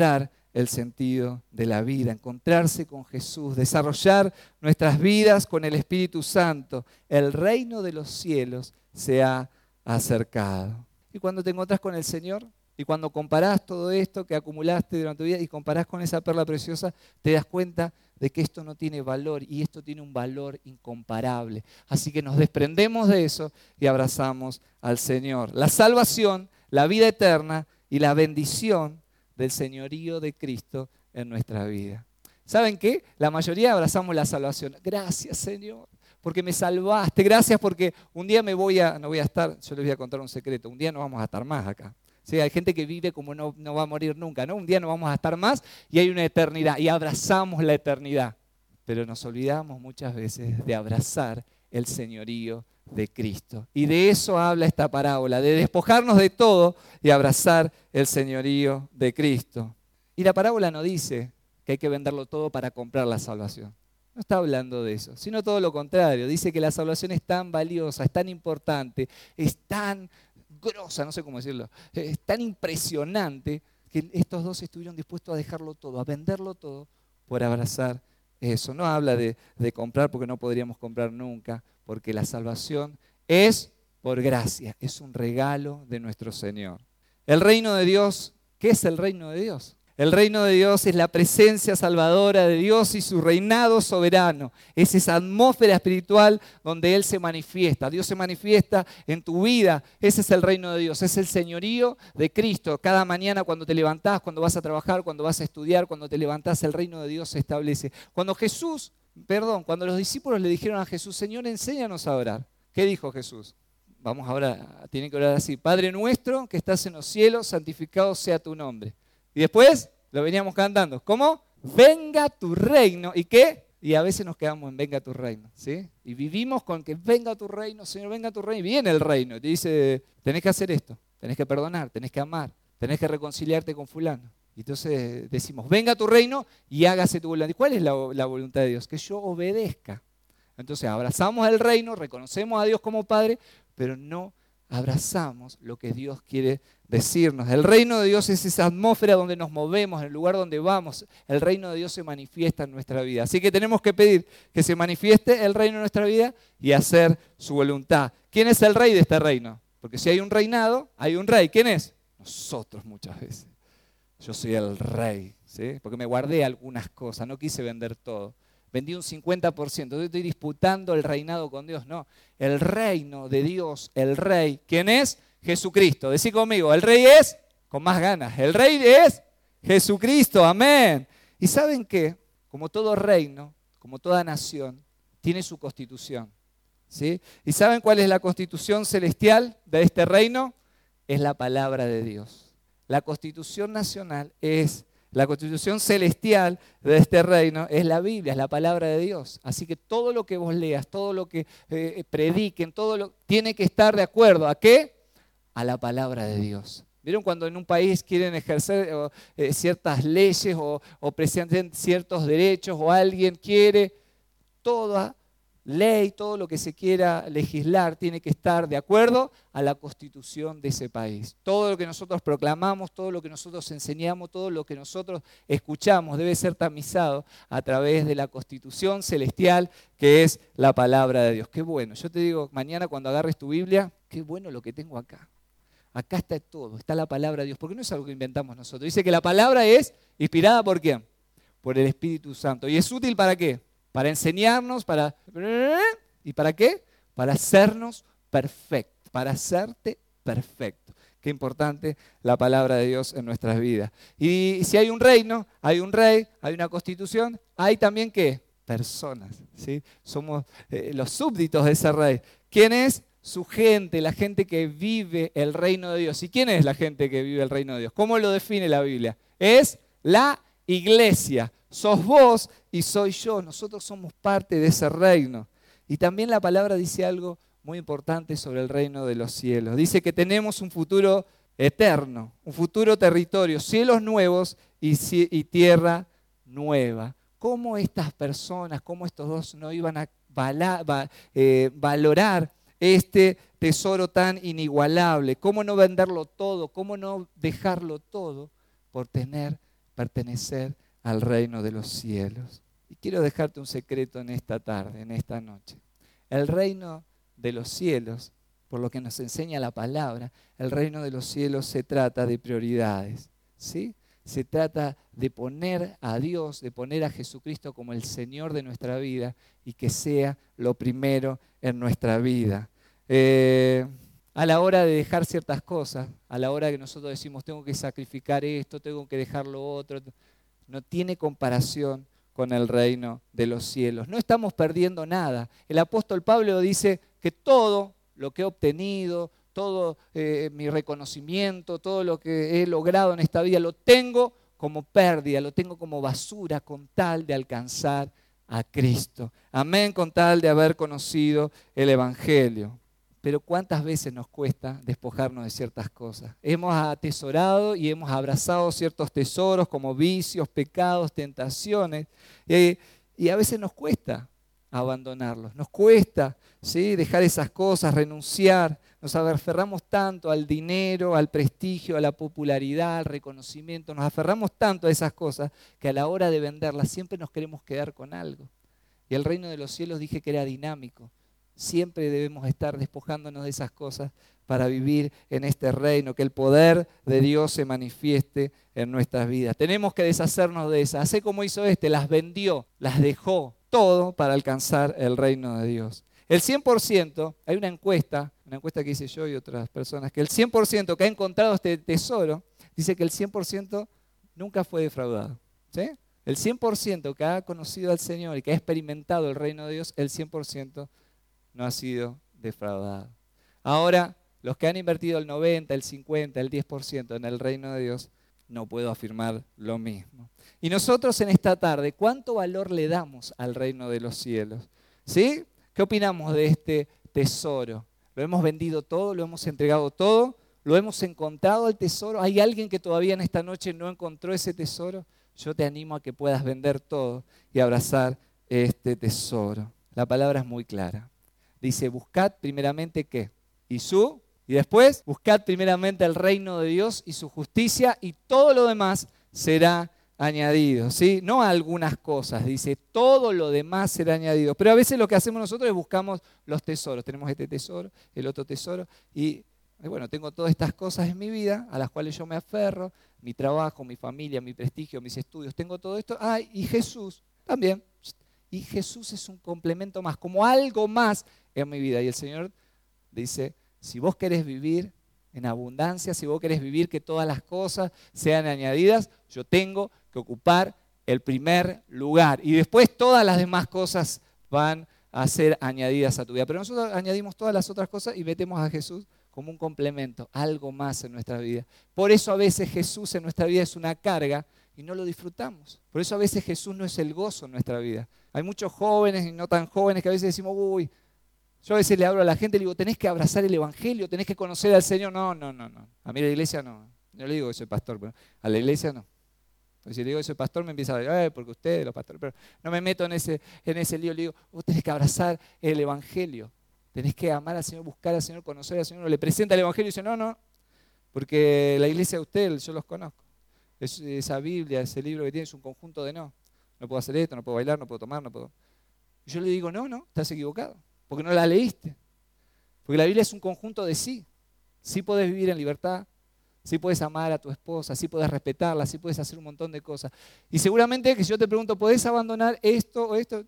el sentido de la vida, encontrarse con Jesús, desarrollar nuestras vidas con el Espíritu Santo. El reino de los cielos se ha acercado. Y cuando te encontrás con el Señor, y cuando comparás todo esto que acumulaste durante tu vida y comparás con esa perla preciosa, te das cuenta de que esto no tiene valor y esto tiene un valor incomparable. Así que nos desprendemos de eso y abrazamos al Señor. La salvación, la vida eterna y la bendición del señorío de Cristo en nuestra vida. ¿Saben qué? La mayoría abrazamos la salvación. Gracias, Señor, porque me salvaste. Gracias porque un día me voy a, no voy a estar, yo les voy a contar un secreto, un día no vamos a estar más acá. Sí, hay gente que vive como no, no va a morir nunca, ¿no? Un día no vamos a estar más y hay una eternidad y abrazamos la eternidad. Pero nos olvidamos muchas veces de abrazar el señorío de Cristo. Y de eso habla esta parábola, de despojarnos de todo y abrazar el señorío de Cristo. Y la parábola no dice que hay que venderlo todo para comprar la salvación. No está hablando de eso, sino todo lo contrario. Dice que la salvación es tan valiosa, es tan importante, es tan grosa, no sé cómo decirlo, es tan impresionante que estos dos estuvieron dispuestos a dejarlo todo, a venderlo todo por abrazar eso. No habla de, de comprar porque no podríamos comprar nunca, porque la salvación es por gracia, es un regalo de nuestro Señor. El reino de Dios, ¿qué es el reino de Dios? El reino de Dios es la presencia salvadora de Dios y su reinado soberano. Es esa atmósfera espiritual donde Él se manifiesta. Dios se manifiesta en tu vida. Ese es el reino de Dios. Es el señorío de Cristo. Cada mañana cuando te levantás, cuando vas a trabajar, cuando vas a estudiar, cuando te levantás, el reino de Dios se establece. Cuando Jesús, perdón, cuando los discípulos le dijeron a Jesús, Señor, enséñanos a orar. ¿Qué dijo Jesús? Vamos ahora, tienen que orar así. Padre nuestro que estás en los cielos, santificado sea tu nombre. Y después lo veníamos cantando. ¿Cómo? Venga tu reino. ¿Y qué? Y a veces nos quedamos en venga tu reino, ¿sí? Y vivimos con que venga tu reino, Señor, venga tu reino. Y viene el reino. Y te dice, tenés que hacer esto, tenés que perdonar, tenés que amar, tenés que reconciliarte con fulano. Y entonces decimos, venga tu reino y hágase tu voluntad. ¿Y cuál es la, la voluntad de Dios? Que yo obedezca. Entonces abrazamos el reino, reconocemos a Dios como Padre, pero no abrazamos lo que Dios quiere decirnos. El reino de Dios es esa atmósfera donde nos movemos, en el lugar donde vamos. El reino de Dios se manifiesta en nuestra vida. Así que tenemos que pedir que se manifieste el reino en nuestra vida y hacer su voluntad. ¿Quién es el rey de este reino? Porque si hay un reinado, hay un rey. ¿Quién es? Nosotros muchas veces. Yo soy el rey, ¿sí? Porque me guardé algunas cosas, no quise vender todo. Vendí un cincuenta por ciento, yo estoy disputando el reinado con Dios. No, el reino de Dios, el rey, ¿quién es? Jesucristo. Decí conmigo, el rey es, con más ganas, el rey es Jesucristo, amén. ¿Y saben qué? Como todo reino, como toda nación, tiene su constitución, ¿sí? ¿Y saben cuál es la constitución celestial de este reino? Es la palabra de Dios. La constitución nacional es La constitución celestial de este reino es la Biblia, es la palabra de Dios. Así que todo lo que vos leas, todo lo que eh, prediquen, todo lo tiene que estar de acuerdo. ¿A qué? A la palabra de Dios. ¿Vieron cuando en un país quieren ejercer o, eh, ciertas leyes o, o presentan ciertos derechos o alguien quiere? Toda ley, todo lo que se quiera legislar tiene que estar de acuerdo a la constitución de ese país. Todo lo que nosotros proclamamos, todo lo que nosotros enseñamos, todo lo que nosotros escuchamos debe ser tamizado a través de la constitución celestial que es la palabra de Dios. Qué bueno, yo te digo, mañana cuando agarres tu Biblia, qué bueno lo que tengo acá. Acá está todo, está la palabra de Dios, porque no es algo que inventamos nosotros. Dice que la palabra es inspirada ¿por quién? Por el Espíritu Santo. ¿Y es útil para qué? Para enseñarnos, para... ¿Y para qué? Para hacernos perfectos, para hacerte perfecto. Qué importante la palabra de Dios en nuestras vidas. Y si hay un reino, hay un rey, hay una constitución, hay también ¿qué? Personas, ¿sí? Somos eh, los súbditos de ese rey. ¿Quién es? Su gente, la gente que vive el reino de Dios. ¿Y quién es la gente que vive el reino de Dios? ¿Cómo lo define la Biblia? Es la iglesia. Sos vos y soy yo. Nosotros somos parte de ese reino. Y también la palabra dice algo muy importante sobre el reino de los cielos. Dice que tenemos un futuro eterno, un futuro territorio, cielos nuevos y, y tierra nueva. ¿Cómo estas personas, cómo estos dos no iban a vala, va, eh, valorar este tesoro tan inigualable? ¿Cómo no venderlo todo? ¿Cómo no dejarlo todo por tener pertenecer al reino de los cielos. Y quiero dejarte un secreto en esta tarde, en esta noche. El reino de los cielos, por lo que nos enseña la palabra, el reino de los cielos se trata de prioridades, ¿sí? Se trata de poner a Dios, de poner a Jesucristo como el Señor de nuestra vida y que sea lo primero en nuestra vida. Eh, a la hora de dejar ciertas cosas, a la hora que nosotros decimos tengo que sacrificar esto, tengo que dejar lo otro, no tiene comparación con el reino de los cielos. No estamos perdiendo nada. El apóstol Pablo dice que todo lo que he obtenido, todo eh, mi reconocimiento, todo lo que he logrado en esta vida, lo tengo como pérdida, lo tengo como basura con tal de alcanzar a Cristo. Amén, con tal de haber conocido el Evangelio. Pero ¿cuántas veces nos cuesta despojarnos de ciertas cosas? Hemos atesorado y hemos abrazado ciertos tesoros como vicios, pecados, tentaciones, y, y a veces nos cuesta abandonarlos, nos cuesta, ¿sí?, dejar esas cosas, renunciar. Nos aferramos tanto al dinero, al prestigio, a la popularidad, al reconocimiento, nos aferramos tanto a esas cosas que a la hora de venderlas siempre nos queremos quedar con algo. Y el reino de los cielos dije que era dinámico. Siempre debemos estar despojándonos de esas cosas para vivir en este reino, que el poder de Dios se manifieste en nuestras vidas. Tenemos que deshacernos de esas. Así como hizo este, las vendió, las dejó, todo para alcanzar el reino de Dios. El cien por ciento, hay una encuesta, una encuesta que hice yo y otras personas, que el cien por ciento que ha encontrado este tesoro, dice que el cien por ciento nunca fue defraudado. ¿Sí? El cien por ciento que ha conocido al Señor y que ha experimentado el reino de Dios, el cien por ciento no ha sido defraudado. Ahora, los que han invertido el noventa, el cincuenta, el diez por ciento en el reino de Dios, no puedo afirmar lo mismo. Y nosotros en esta tarde, ¿cuánto valor le damos al reino de los cielos? ¿Sí? ¿Qué opinamos de este tesoro? ¿Lo hemos vendido todo? ¿Lo hemos entregado todo? ¿Lo hemos encontrado el tesoro? ¿Hay alguien que todavía en esta noche no encontró ese tesoro? Yo te animo a que puedas vender todo y abrazar este tesoro. La palabra es muy clara. Dice, buscad primeramente ¿qué? Y su, y después, buscad primeramente el reino de Dios y su justicia y todo lo demás será añadido, ¿sí? No algunas cosas, dice, todo lo demás será añadido. Pero a veces lo que hacemos nosotros es buscamos los tesoros. Tenemos este tesoro, el otro tesoro y, y bueno, tengo todas estas cosas en mi vida a las cuales yo me aferro, mi trabajo, mi familia, mi prestigio, mis estudios, tengo todo esto. Ah, y Jesús también. Y Jesús es un complemento más, como algo más en mi vida. Y el Señor dice, si vos querés vivir en abundancia, si vos querés vivir que todas las cosas sean añadidas, yo tengo que ocupar el primer lugar. Y después todas las demás cosas van a ser añadidas a tu vida. Pero nosotros añadimos todas las otras cosas y metemos a Jesús como un complemento, algo más en nuestra vida. Por eso a veces Jesús en nuestra vida es una carga y no lo disfrutamos. Por eso a veces Jesús no es el gozo en nuestra vida. Hay muchos jóvenes y no tan jóvenes que a veces decimos, uy, yo a veces le hablo a la gente y le digo, tenés que abrazar el Evangelio, tenés que conocer al Señor. No, no, no, no. A mí la iglesia no. Yo le digo que soy pastor, pero a la iglesia no. Porque si le digo que soy pastor me empieza a decir, eh, porque ustedes, los pastores, pero no me meto en ese, en ese lío. Le digo, vos tenés que abrazar el Evangelio. Tenés que amar al Señor, buscar al Señor, conocer al Señor. Le presenta el Evangelio y dice, no, no, porque la iglesia de ustedes, yo los conozco. Es, esa Biblia, ese libro que tiene es un conjunto de no. No puedo hacer esto, no puedo bailar, no puedo tomar, no puedo. Y yo le digo, no, no, estás equivocado, porque no la leíste. Porque la Biblia es un conjunto de sí. Sí podés vivir en libertad, sí podés amar a tu esposa, sí podés respetarla, sí podés hacer un montón de cosas. Y seguramente que si yo te pregunto, ¿podés abandonar esto o esto?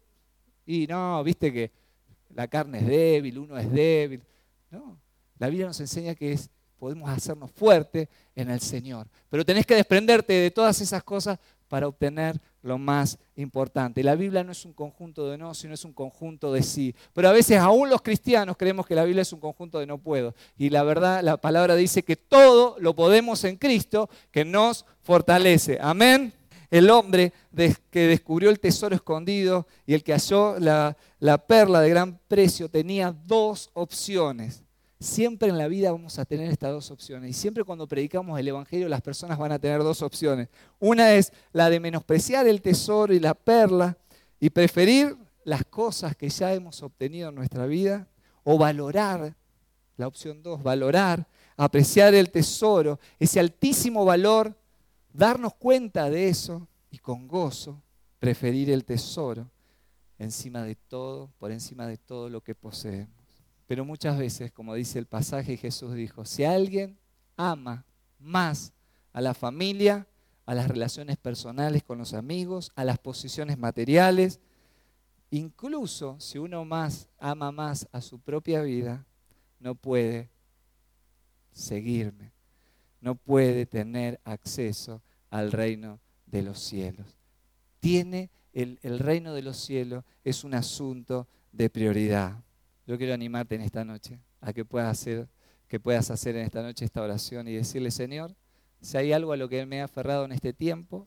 Y no, viste que la carne es débil, uno es débil. No, la Biblia nos enseña que es, podemos hacernos fuertes en el Señor. Pero tenés que desprenderte de todas esas cosas para obtener lo más importante. La Biblia no es un conjunto de no, sino es un conjunto de sí. Pero a veces aún los cristianos creemos que la Biblia es un conjunto de no puedo. Y la verdad, la palabra dice que todo lo podemos en Cristo, que nos fortalece. Amén. El hombre que descubrió el tesoro escondido y el que halló la, la perla de gran precio tenía dos opciones. Siempre en la vida vamos a tener estas dos opciones. Y siempre cuando predicamos el Evangelio las personas van a tener dos opciones. Una es la de menospreciar el tesoro y la perla y preferir las cosas que ya hemos obtenido en nuestra vida, o valorar, la opción dos, valorar, apreciar el tesoro, ese altísimo valor darnos cuenta de eso y con gozo preferir el tesoro encima de todo, por encima de todo lo que poseemos. Pero muchas veces, como dice el pasaje, Jesús dijo, si alguien ama más a la familia, a las relaciones personales con los amigos, a las posiciones materiales, incluso si uno más ama más a su propia vida, no puede seguirme, no puede tener acceso al reino de los cielos. Tiene el, el reino de los cielos es un asunto de prioridad. Yo quiero animarte en esta noche a que puedas hacer, que puedas hacer en esta noche esta oración y decirle, Señor, si hay algo a lo que me he aferrado en este tiempo,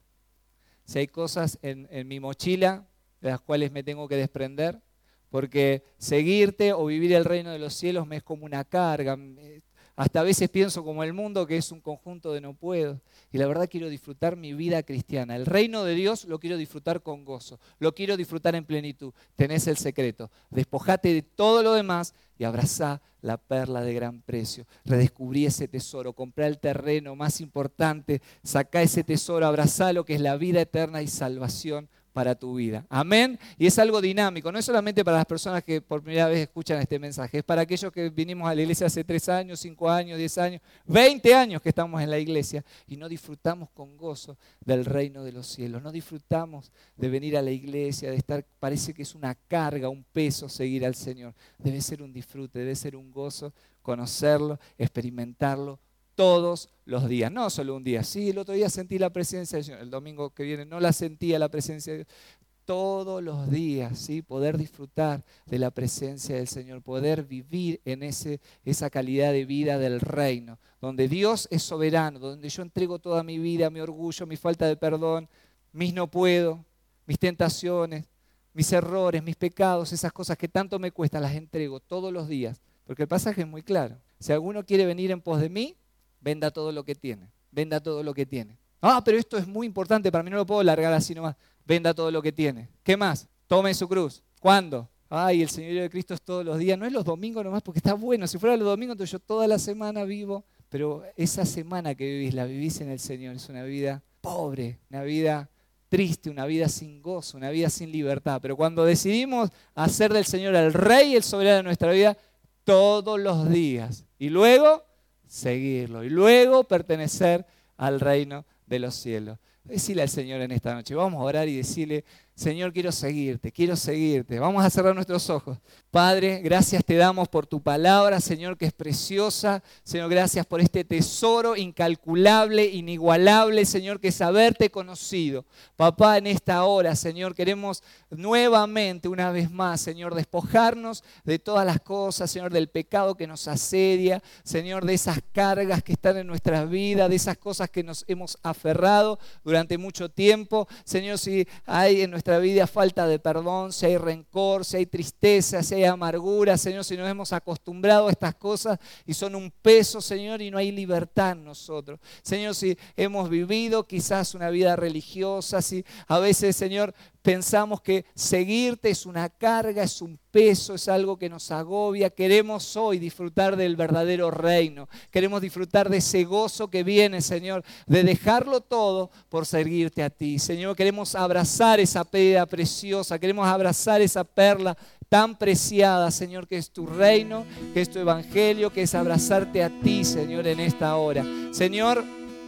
si hay cosas en, en mi mochila de las cuales me tengo que desprender, porque seguirte o vivir el reino de los cielos me es como una carga. Hasta a veces pienso como el mundo que es un conjunto de no puedo. Y la verdad quiero disfrutar mi vida cristiana. El reino de Dios lo quiero disfrutar con gozo. Lo quiero disfrutar en plenitud. Tenés el secreto. Despojate de todo lo demás y abrazá la perla de gran precio. Redescubrí ese tesoro. Comprá el terreno más importante. Sacá ese tesoro. Abrazá lo que es la vida eterna y salvación para tu vida. Amén. Y es algo dinámico, no es solamente para las personas que por primera vez escuchan este mensaje, es para aquellos que vinimos a la iglesia hace tres años, cinco años, diez años, veinte años que estamos en la iglesia y no disfrutamos con gozo del reino de los cielos, no disfrutamos de venir a la iglesia, de estar, parece que es una carga, un peso seguir al Señor. Debe ser un disfrute, debe ser un gozo conocerlo, experimentarlo todos los días, no solo un día. Sí, el otro día sentí la presencia del Señor, el domingo que viene no la sentía la presencia de Dios. Todos los días, ¿sí? Poder disfrutar de la presencia del Señor, poder vivir en ese, esa calidad de vida del reino, donde Dios es soberano, donde yo entrego toda mi vida, mi orgullo, mi falta de perdón, mis no puedo, mis tentaciones, mis errores, mis pecados, esas cosas que tanto me cuestan, las entrego todos los días. Porque el pasaje es muy claro. Si alguno quiere venir en pos de mí, venda todo lo que tiene, venda todo lo que tiene. Ah, pero esto es muy importante, para mí no lo puedo largar así nomás. Venda todo lo que tiene. ¿Qué más? Tome su cruz. ¿Cuándo? Ay, el señorío de Cristo es todos los días. No es los domingos nomás porque está bueno. Si fuera los domingos, entonces yo toda la semana vivo. Pero esa semana que vivís, la vivís en el Señor. Es una vida pobre, una vida triste, una vida sin gozo, una vida sin libertad. Pero cuando decidimos hacer del Señor el Rey y el soberano de nuestra vida, todos los días. Y luego seguirlo y luego pertenecer al reino de los cielos. Decile al Señor en esta noche, vamos a orar y decirle, Señor, quiero seguirte, quiero seguirte. Vamos a cerrar nuestros ojos. Padre, gracias te damos por tu palabra, Señor, que es preciosa. Señor, gracias por este tesoro incalculable, inigualable, Señor, que es haberte conocido. Papá, en esta hora, Señor, queremos nuevamente, una vez más, Señor, despojarnos de todas las cosas, Señor, del pecado que nos asedia, Señor, de esas cargas que están en nuestras vidas, de esas cosas que nos hemos aferrado durante mucho tiempo. Señor, si hay en nuestra vida falta de perdón, si hay rencor, si hay tristeza, si hay amargura, Señor, si nos hemos acostumbrado a estas cosas y son un peso, Señor, y no hay libertad en nosotros. Señor, si hemos vivido quizás una vida religiosa, si a veces, Señor, pensamos que seguirte es una carga, es un peso, es algo que nos agobia. Queremos hoy disfrutar del verdadero reino. Queremos disfrutar de ese gozo que viene, Señor, de dejarlo todo por seguirte a ti. Señor, queremos abrazar esa perla preciosa, queremos abrazar esa perla tan preciada, Señor, que es tu reino, que es tu evangelio, que es abrazarte a ti, Señor, en esta hora. Señor,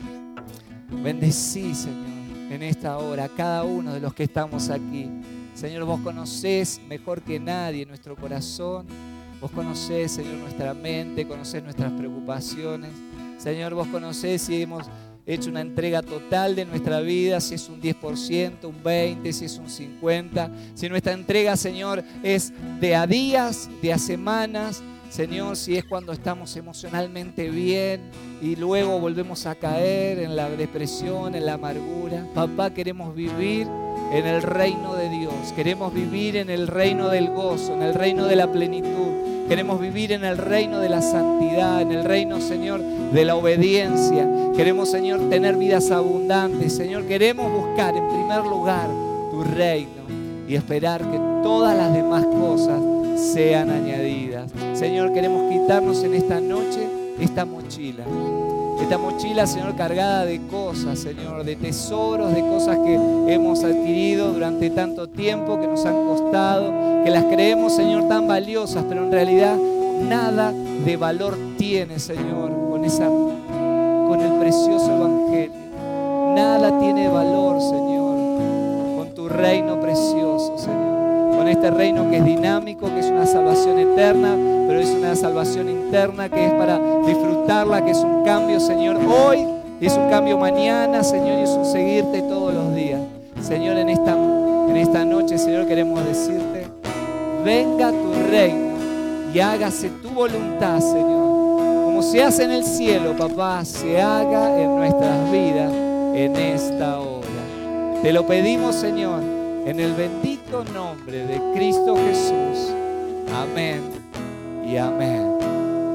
bendecí, Señor, en esta hora a cada uno de los que estamos aquí. Señor, vos conocés mejor que nadie nuestro corazón. Vos conocés, Señor, nuestra mente, conocés nuestras preocupaciones. Señor, vos conocés si hemos hecho una entrega total de nuestra vida, si es un diez por ciento, un veinte por ciento, si es un cincuenta por ciento. Si nuestra entrega, Señor, es de a días, de a semanas. Señor, si es cuando estamos emocionalmente bien y luego volvemos a caer en la depresión, en la amargura. Papá, queremos vivir en el reino de Dios. Queremos vivir en el reino del gozo, en el reino de la plenitud. Queremos vivir en el reino de la santidad, en el reino, Señor, de la obediencia. Queremos, Señor, tener vidas abundantes. Señor, queremos buscar en primer lugar tu reino y esperar que todas las demás cosas sean añadidas. Señor, queremos quitarnos en esta noche esta mochila. esta mochila, Señor, cargada de cosas, Señor, de tesoros, de cosas que hemos adquirido durante tanto tiempo, que nos han costado, que las creemos, Señor, tan valiosas, pero en realidad nada de valor tiene, Señor, con, esa, con el precioso Evangelio. Nada tiene valor, Señor, con tu reino precioso, Señor. Con este reino que es dinámico, que es una salvación eterna, pero es una salvación interna que es para disfrutarla, que es un cambio, Señor, hoy, y es un cambio mañana, Señor, y es un seguirte todos los días. Señor, en esta, en esta noche, Señor, queremos decirte, venga tu reino y hágase tu voluntad, Señor. Como se hace en el cielo, papá, se haga en nuestras vidas en esta hora. Te lo pedimos, Señor, en el bendito nombre de Cristo Jesús. Amén y amén.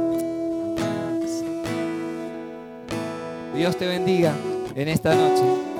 Dios te bendiga en esta noche.